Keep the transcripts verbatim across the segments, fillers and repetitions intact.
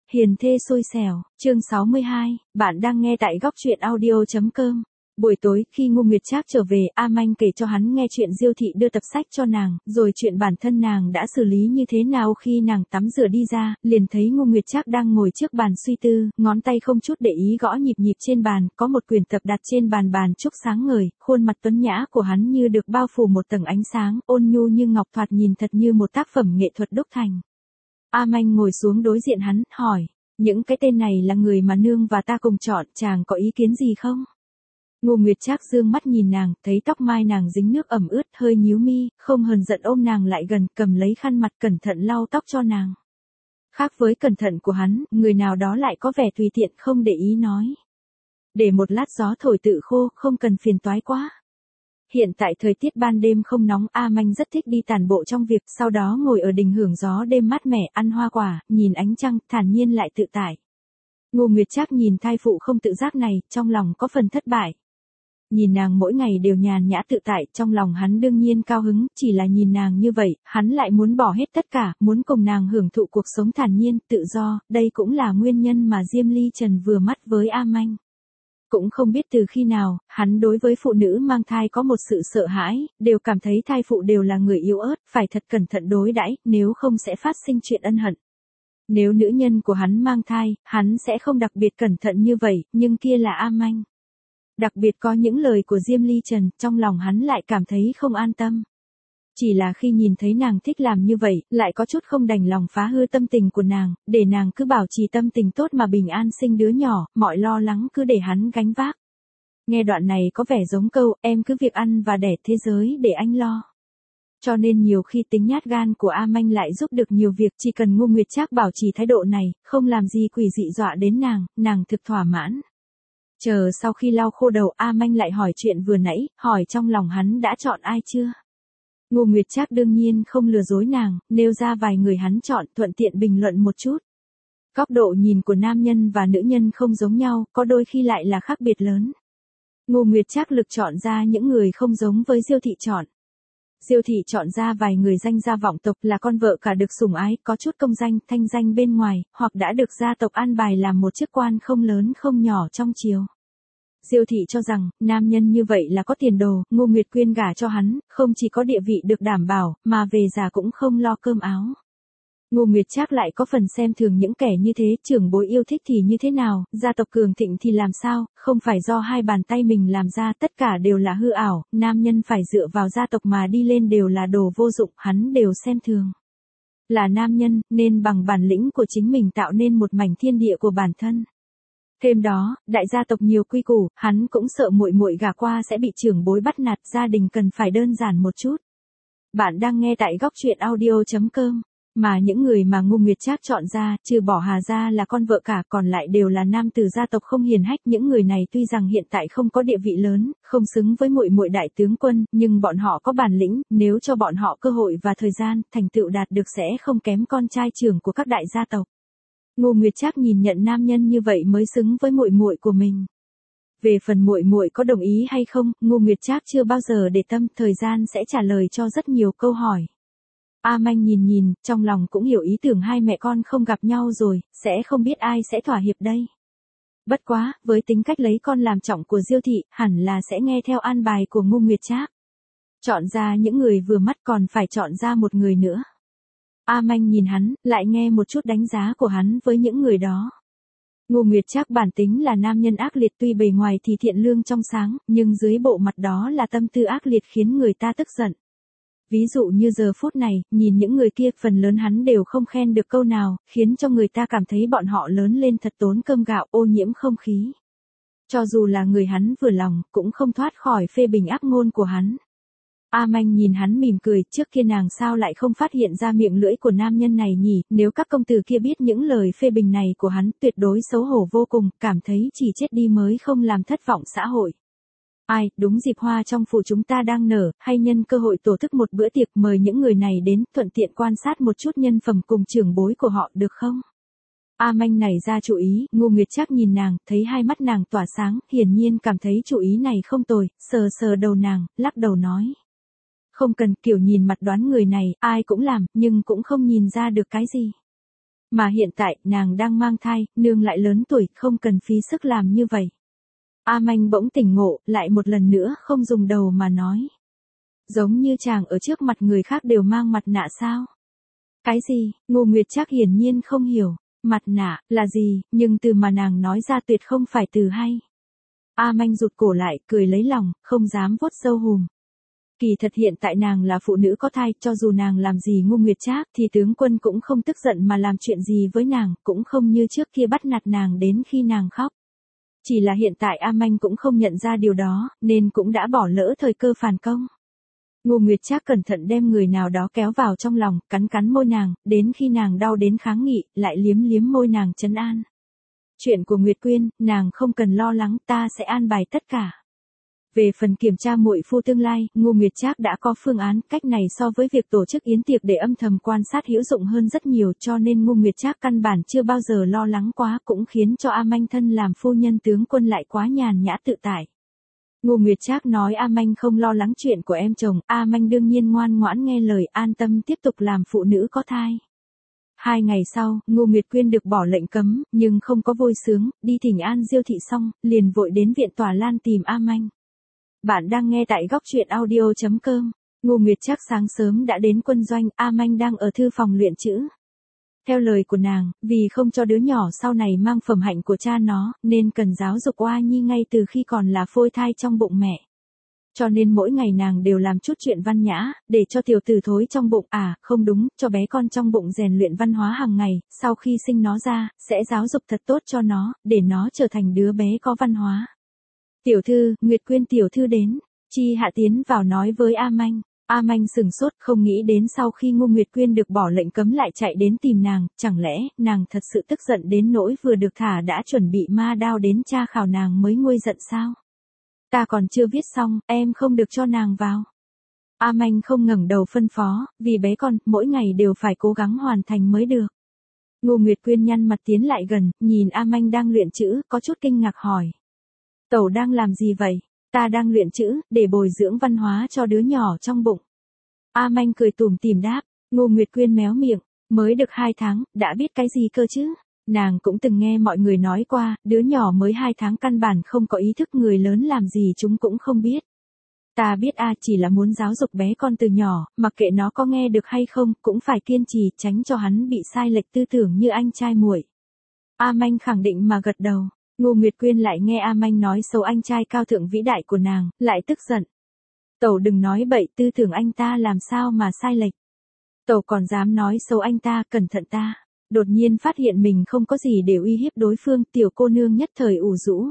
Hiền thê xui xẻo, chương sáu mươi hai, bạn đang nghe tại góc truyện audio.com. Buổi tối, khi Ngô Nguyệt Trác trở về, A Manh kể cho hắn nghe chuyện Diêu thị đưa tập sách cho nàng, rồi chuyện bản thân nàng đã xử lý như thế nào khi nàng tắm rửa đi ra, liền thấy Ngô Nguyệt Trác đang ngồi trước bàn suy tư, ngón tay không chút để ý gõ nhịp nhịp trên bàn, có một quyển tập đặt trên bàn bàn trúc sáng ngời, khuôn mặt tuấn nhã của hắn như được bao phủ một tầng ánh sáng, ôn nhu như ngọc, thoạt nhìn thật như một tác phẩm nghệ thuật đúc thành. A Manh ngồi xuống đối diện hắn, hỏi, những cái tên này là người mà nương và ta cùng chọn, chàng có ý kiến gì không? Ngô Nguyệt Trác dương mắt nhìn nàng, thấy tóc mai nàng dính nước ẩm ướt, hơi nhíu mi, không hờn giận ôm nàng lại gần, cầm lấy khăn mặt cẩn thận lau tóc cho nàng. Khác với cẩn thận của hắn, người nào đó lại có vẻ tùy tiện không để ý nói. Để một lát gió thổi tự khô, không cần phiền toái quá. Hiện tại thời tiết ban đêm không nóng, A Manh rất thích đi tản bộ trong việc, sau đó ngồi ở đình hưởng gió đêm mát mẻ, ăn hoa quả, nhìn ánh trăng, thản nhiên lại tự tại. Ngô Nguyệt Trác nhìn thai phụ không tự giác này, trong lòng có phần thất bại. Nhìn nàng mỗi ngày đều nhàn nhã tự tại, trong lòng hắn đương nhiên cao hứng, chỉ là nhìn nàng như vậy, hắn lại muốn bỏ hết tất cả, muốn cùng nàng hưởng thụ cuộc sống thản nhiên, tự do, đây cũng là nguyên nhân mà Diêm Ly Trần vừa mắt với A Manh. Cũng không biết từ khi nào, hắn đối với phụ nữ mang thai có một sự sợ hãi, đều cảm thấy thai phụ đều là người yếu ớt, phải thật cẩn thận đối đãi, nếu không sẽ phát sinh chuyện ân hận. Nếu nữ nhân của hắn mang thai, hắn sẽ không đặc biệt cẩn thận như vậy, nhưng kia là A Manh. Đặc biệt có những lời của Diêm Ly Trần, trong lòng hắn lại cảm thấy không an tâm. Chỉ là khi nhìn thấy nàng thích làm như vậy, lại có chút không đành lòng phá hư tâm tình của nàng, để nàng cứ bảo trì tâm tình tốt mà bình an sinh đứa nhỏ, mọi lo lắng cứ để hắn gánh vác. Nghe đoạn này có vẻ giống câu, em cứ việc ăn và đẻ thế giới để anh lo. Cho nên nhiều khi tính nhát gan của A Manh lại giúp được nhiều việc, chỉ cần Ngô Nguyệt Trác bảo trì thái độ này, không làm gì quỷ dị dọa đến nàng, nàng thực thỏa mãn. Chờ sau khi lau khô đầu, A Manh lại hỏi chuyện vừa nãy, hỏi trong lòng hắn đã chọn ai chưa? Ngô Nguyệt Trác đương nhiên không lừa dối nàng, nêu ra vài người hắn chọn, thuận tiện bình luận một chút. Góc độ nhìn của nam nhân và nữ nhân không giống nhau, có đôi khi lại là khác biệt lớn. Ngô Nguyệt Trác lực chọn ra những người không giống với Diêu thị chọn. Diêu thị chọn ra vài người danh gia vọng tộc, là con vợ cả được sủng ái, có chút công danh, thanh danh bên ngoài, hoặc đã được gia tộc an bài làm một chức quan không lớn không nhỏ trong triều. Diêu thị cho rằng, nam nhân như vậy là có tiền đồ, Ngô Nguyệt Quyên gả cho hắn, không chỉ có địa vị được đảm bảo, mà về già cũng không lo cơm áo. Ngô Nguyệt Trác lại có phần xem thường những kẻ như thế, trưởng bối yêu thích thì như thế nào, gia tộc cường thịnh thì làm sao, không phải do hai bàn tay mình làm ra, tất cả đều là hư ảo, nam nhân phải dựa vào gia tộc mà đi lên đều là đồ vô dụng, hắn đều xem thường. Là nam nhân, nên bằng bản lĩnh của chính mình tạo nên một mảnh thiên địa của bản thân. Thêm đó, đại gia tộc nhiều quy củ, hắn cũng sợ muội muội gả qua sẽ bị trưởng bối bắt nạt, gia đình cần phải đơn giản một chút. Bạn đang nghe tại góc truyện audio.com. Mà những người mà Ngô Nguyệt Trác chọn ra, trừ bỏ Hà gia là con vợ cả, còn lại đều là nam tử gia tộc không hiền hách, những người này tuy rằng hiện tại không có địa vị lớn, không xứng với muội muội đại tướng quân, nhưng bọn họ có bản lĩnh, nếu cho bọn họ cơ hội và thời gian, thành tựu đạt được sẽ không kém con trai trưởng của các đại gia tộc. Ngô Nguyệt Trác nhìn nhận nam nhân như vậy mới xứng với muội muội của mình. Về phần muội muội có đồng ý hay không, Ngô Nguyệt Trác chưa bao giờ để tâm, thời gian sẽ trả lời cho rất nhiều câu hỏi. A Manh nhìn nhìn, trong lòng cũng hiểu ý tưởng hai mẹ con không gặp nhau rồi, sẽ không biết ai sẽ thỏa hiệp đây. Bất quá, với tính cách lấy con làm trọng của Diêu thị, hẳn là sẽ nghe theo an bài của Ngô Nguyệt Trác. Chọn ra những người vừa mắt còn phải chọn ra một người nữa. A Manh nhìn hắn, lại nghe một chút đánh giá của hắn với những người đó. Ngô Nguyệt Trác bản tính là nam nhân ác liệt, tuy bề ngoài thì thiện lương trong sáng, nhưng dưới bộ mặt đó là tâm tư ác liệt khiến người ta tức giận. Ví dụ như giờ phút này, nhìn những người kia, phần lớn hắn đều không khen được câu nào, khiến cho người ta cảm thấy bọn họ lớn lên thật tốn cơm gạo, ô nhiễm không khí. Cho dù là người hắn vừa lòng, cũng không thoát khỏi phê bình ác ngôn của hắn. A Manh nhìn hắn mỉm cười, trước kia nàng sao lại không phát hiện ra miệng lưỡi của nam nhân này nhỉ, nếu các công tử kia biết những lời phê bình này của hắn, tuyệt đối xấu hổ vô cùng, cảm thấy chỉ chết đi mới không làm thất vọng xã hội. Ai, đúng dịp hoa trong phủ chúng ta đang nở, hay nhân cơ hội tổ chức một bữa tiệc mời những người này đến, thuận tiện quan sát một chút nhân phẩm cùng trưởng bối của họ được không? A Manh nảy ra chủ ý, Ngô Nguyệt Trác nhìn nàng, thấy hai mắt nàng tỏa sáng, hiển nhiên cảm thấy chủ ý này không tồi, sờ sờ đầu nàng, lắc đầu nói. Không cần, kiểu nhìn mặt đoán người này, ai cũng làm, nhưng cũng không nhìn ra được cái gì. Mà hiện tại, nàng đang mang thai, nương lại lớn tuổi, không cần phí sức làm như vậy. A Manh bỗng tỉnh ngộ, lại một lần nữa không dùng đầu mà nói. Giống như chàng ở trước mặt người khác đều mang mặt nạ sao? Cái gì? Ngô Nguyệt Trác hiển nhiên không hiểu. Mặt nạ, là gì, nhưng từ mà nàng nói ra tuyệt không phải từ hay. A Manh rụt cổ lại, cười lấy lòng, không dám vuốt râu hùm. Kỳ thật hiện tại nàng là phụ nữ có thai, cho dù nàng làm gì Ngô Nguyệt Trác thì tướng quân cũng không tức giận mà làm chuyện gì với nàng, cũng không như trước kia bắt nạt nàng đến khi nàng khóc. Chỉ là hiện tại A Manh cũng không nhận ra điều đó, nên cũng đã bỏ lỡ thời cơ phản công. Ngô Nguyệt Trác cẩn thận đem người nào đó kéo vào trong lòng, cắn cắn môi nàng, đến khi nàng đau đến kháng nghị, lại liếm liếm môi nàng trấn an. Chuyện của Nguyệt Quyên, nàng không cần lo lắng, ta sẽ an bài tất cả. Về phần kiểm tra muội phu tương lai, Ngô Nguyệt Trác đã có phương án, cách này so với việc tổ chức yến tiệc để âm thầm quan sát hữu dụng hơn rất nhiều, cho nên Ngô Nguyệt Trác căn bản chưa bao giờ lo lắng quá, cũng khiến cho A Manh thân làm phu nhân tướng quân lại quá nhàn nhã tự tại. Ngô Nguyệt Trác nói A Manh không lo lắng chuyện của em chồng, A Manh đương nhiên ngoan ngoãn nghe lời, an tâm tiếp tục làm phụ nữ có thai. Hai ngày sau, Ngô Nguyệt Quyên được bỏ lệnh cấm, nhưng không có vui sướng, đi thỉnh an Diêu thị xong, liền vội đến viện tòa Lan tìm A Manh. Bạn đang nghe tại góc truyện audio chấm com. Ngô Nguyệt Trác sáng sớm đã đến quân doanh, A Manh đang ở thư phòng luyện chữ. Theo lời của nàng, vì không cho đứa nhỏ sau này mang phẩm hạnh của cha nó, nên cần giáo dục Oa Nhi ngay từ khi còn là phôi thai trong bụng mẹ. Cho nên mỗi ngày nàng đều làm chút chuyện văn nhã, để cho tiểu tử thối trong bụng, à, không đúng, cho bé con trong bụng rèn luyện văn hóa hàng ngày, sau khi sinh nó ra, sẽ giáo dục thật tốt cho nó, để nó trở thành đứa bé có văn hóa. Tiểu thư, Nguyệt Quyên tiểu thư đến. Chi Hạ tiến vào nói với A Manh. A Manh sừng sốt, không nghĩ đến sau khi Ngô Nguyệt Quyên được bỏ lệnh cấm lại chạy đến tìm nàng, chẳng lẽ nàng thật sự tức giận đến nỗi vừa được thả đã chuẩn bị ma đao đến tra khảo nàng mới nguôi giận sao? Ta còn chưa viết xong, em không được cho nàng vào. A Manh không ngẩng đầu phân phó, vì bé con, mỗi ngày đều phải cố gắng hoàn thành mới được. Ngô Nguyệt Quyên nhăn mặt tiến lại gần, nhìn A Manh đang luyện chữ, có chút kinh ngạc hỏi. Tẩu đang làm gì vậy? Ta đang luyện chữ, để bồi dưỡng văn hóa cho đứa nhỏ trong bụng. A Manh cười tủm tỉm đáp. Ngô Nguyệt Quyên méo miệng, mới được hai tháng, đã biết cái gì cơ chứ? Nàng cũng từng nghe mọi người nói qua, đứa nhỏ mới hai tháng căn bản không có ý thức, người lớn làm gì chúng cũng không biết. Ta biết a, chỉ là muốn giáo dục bé con từ nhỏ, mặc kệ nó có nghe được hay không, cũng phải kiên trì, tránh cho hắn bị sai lệch tư tưởng như anh trai muội. A Manh khẳng định mà gật đầu. Ngô Nguyệt Quyên lại nghe A Manh nói xấu anh trai cao thượng vĩ đại của nàng, lại tức giận. Tẩu đừng nói bậy, tư tưởng anh ta làm sao mà sai lệch. Tẩu còn dám nói xấu anh ta, cẩn thận ta. Đột nhiên phát hiện mình không có gì để uy hiếp đối phương, tiểu cô nương nhất thời ủ rũ.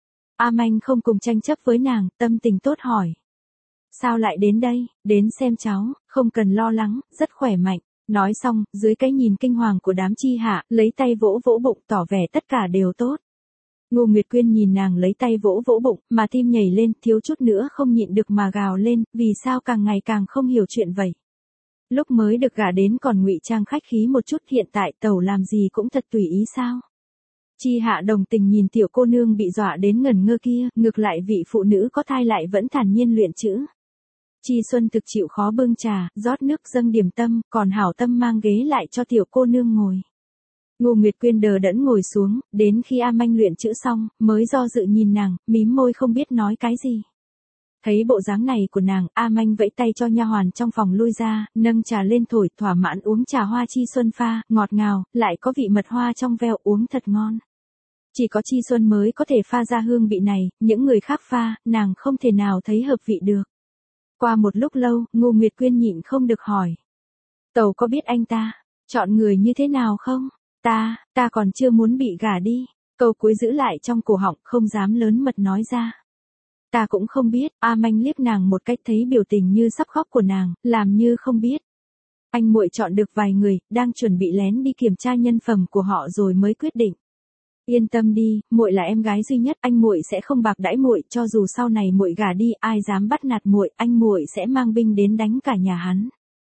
A Manh không cùng tranh chấp với nàng, tâm tình tốt hỏi. Sao lại đến đây? Đến xem cháu, không cần lo lắng, rất khỏe mạnh. Nói xong, dưới cái nhìn kinh hoàng của đám Chi Hạ, lấy tay vỗ vỗ bụng tỏ vẻ tất cả đều tốt. Ngô Nguyệt Quyên nhìn nàng lấy tay vỗ vỗ bụng, mà tim nhảy lên, thiếu chút nữa không nhịn được mà gào lên, vì sao càng ngày càng không hiểu chuyện vậy. Lúc mới được gả đến còn ngụy trang khách khí một chút, hiện tại tẩu làm gì cũng thật tùy ý sao. Chi Hạ đồng tình nhìn tiểu cô nương bị dọa đến ngẩn ngơ kia, ngược lại vị phụ nữ có thai lại vẫn thản nhiên luyện chữ. Chi Xuân thực chịu khó bưng trà, rót nước dâng điểm tâm, còn hảo tâm mang ghế lại cho tiểu cô nương ngồi. Ngô Nguyệt Quyên đờ đẫn ngồi xuống, đến khi A Manh luyện chữ xong, mới do dự nhìn nàng, mím môi không biết nói cái gì. Thấy bộ dáng này của nàng, A Manh vẫy tay cho nha hoàn trong phòng lui ra, nâng trà lên thổi, thỏa mãn uống trà hoa Chi Xuân pha, ngọt ngào, lại có vị mật hoa trong veo, uống thật ngon. Chỉ có Chi Xuân mới có thể pha ra hương vị này, những người khác pha, nàng không thể nào thấy hợp vị được. Qua một lúc lâu, Ngô Nguyệt Quyên nhịn không được hỏi. Tẩu có biết anh ta, chọn người như thế nào không? Ta, ta còn chưa muốn bị gả đi. Câu cuối giữ lại trong cổ họng, không dám lớn mật nói ra. Ta cũng không biết. A Manh liếc nàng một cách, thấy biểu tình như sắp khóc của nàng, làm như không biết. Anh muội chọn được vài người, đang chuẩn bị lén đi kiểm tra nhân phẩm của họ rồi mới quyết định. Yên tâm đi, muội là em gái duy nhất, anh muội sẽ không bạc đãi muội, cho dù sau này muội gả đi, ai dám bắt nạt muội, anh muội sẽ mang binh đến đánh cả nhà hắn.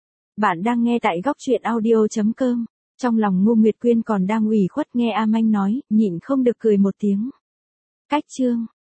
Bạn đang nghe tại góc truyện audio chấm com. Trong lòng Ngô Nguyệt Quyên còn đang ủy khuất nghe A Manh nói, nhịn không được cười một tiếng. Cách chương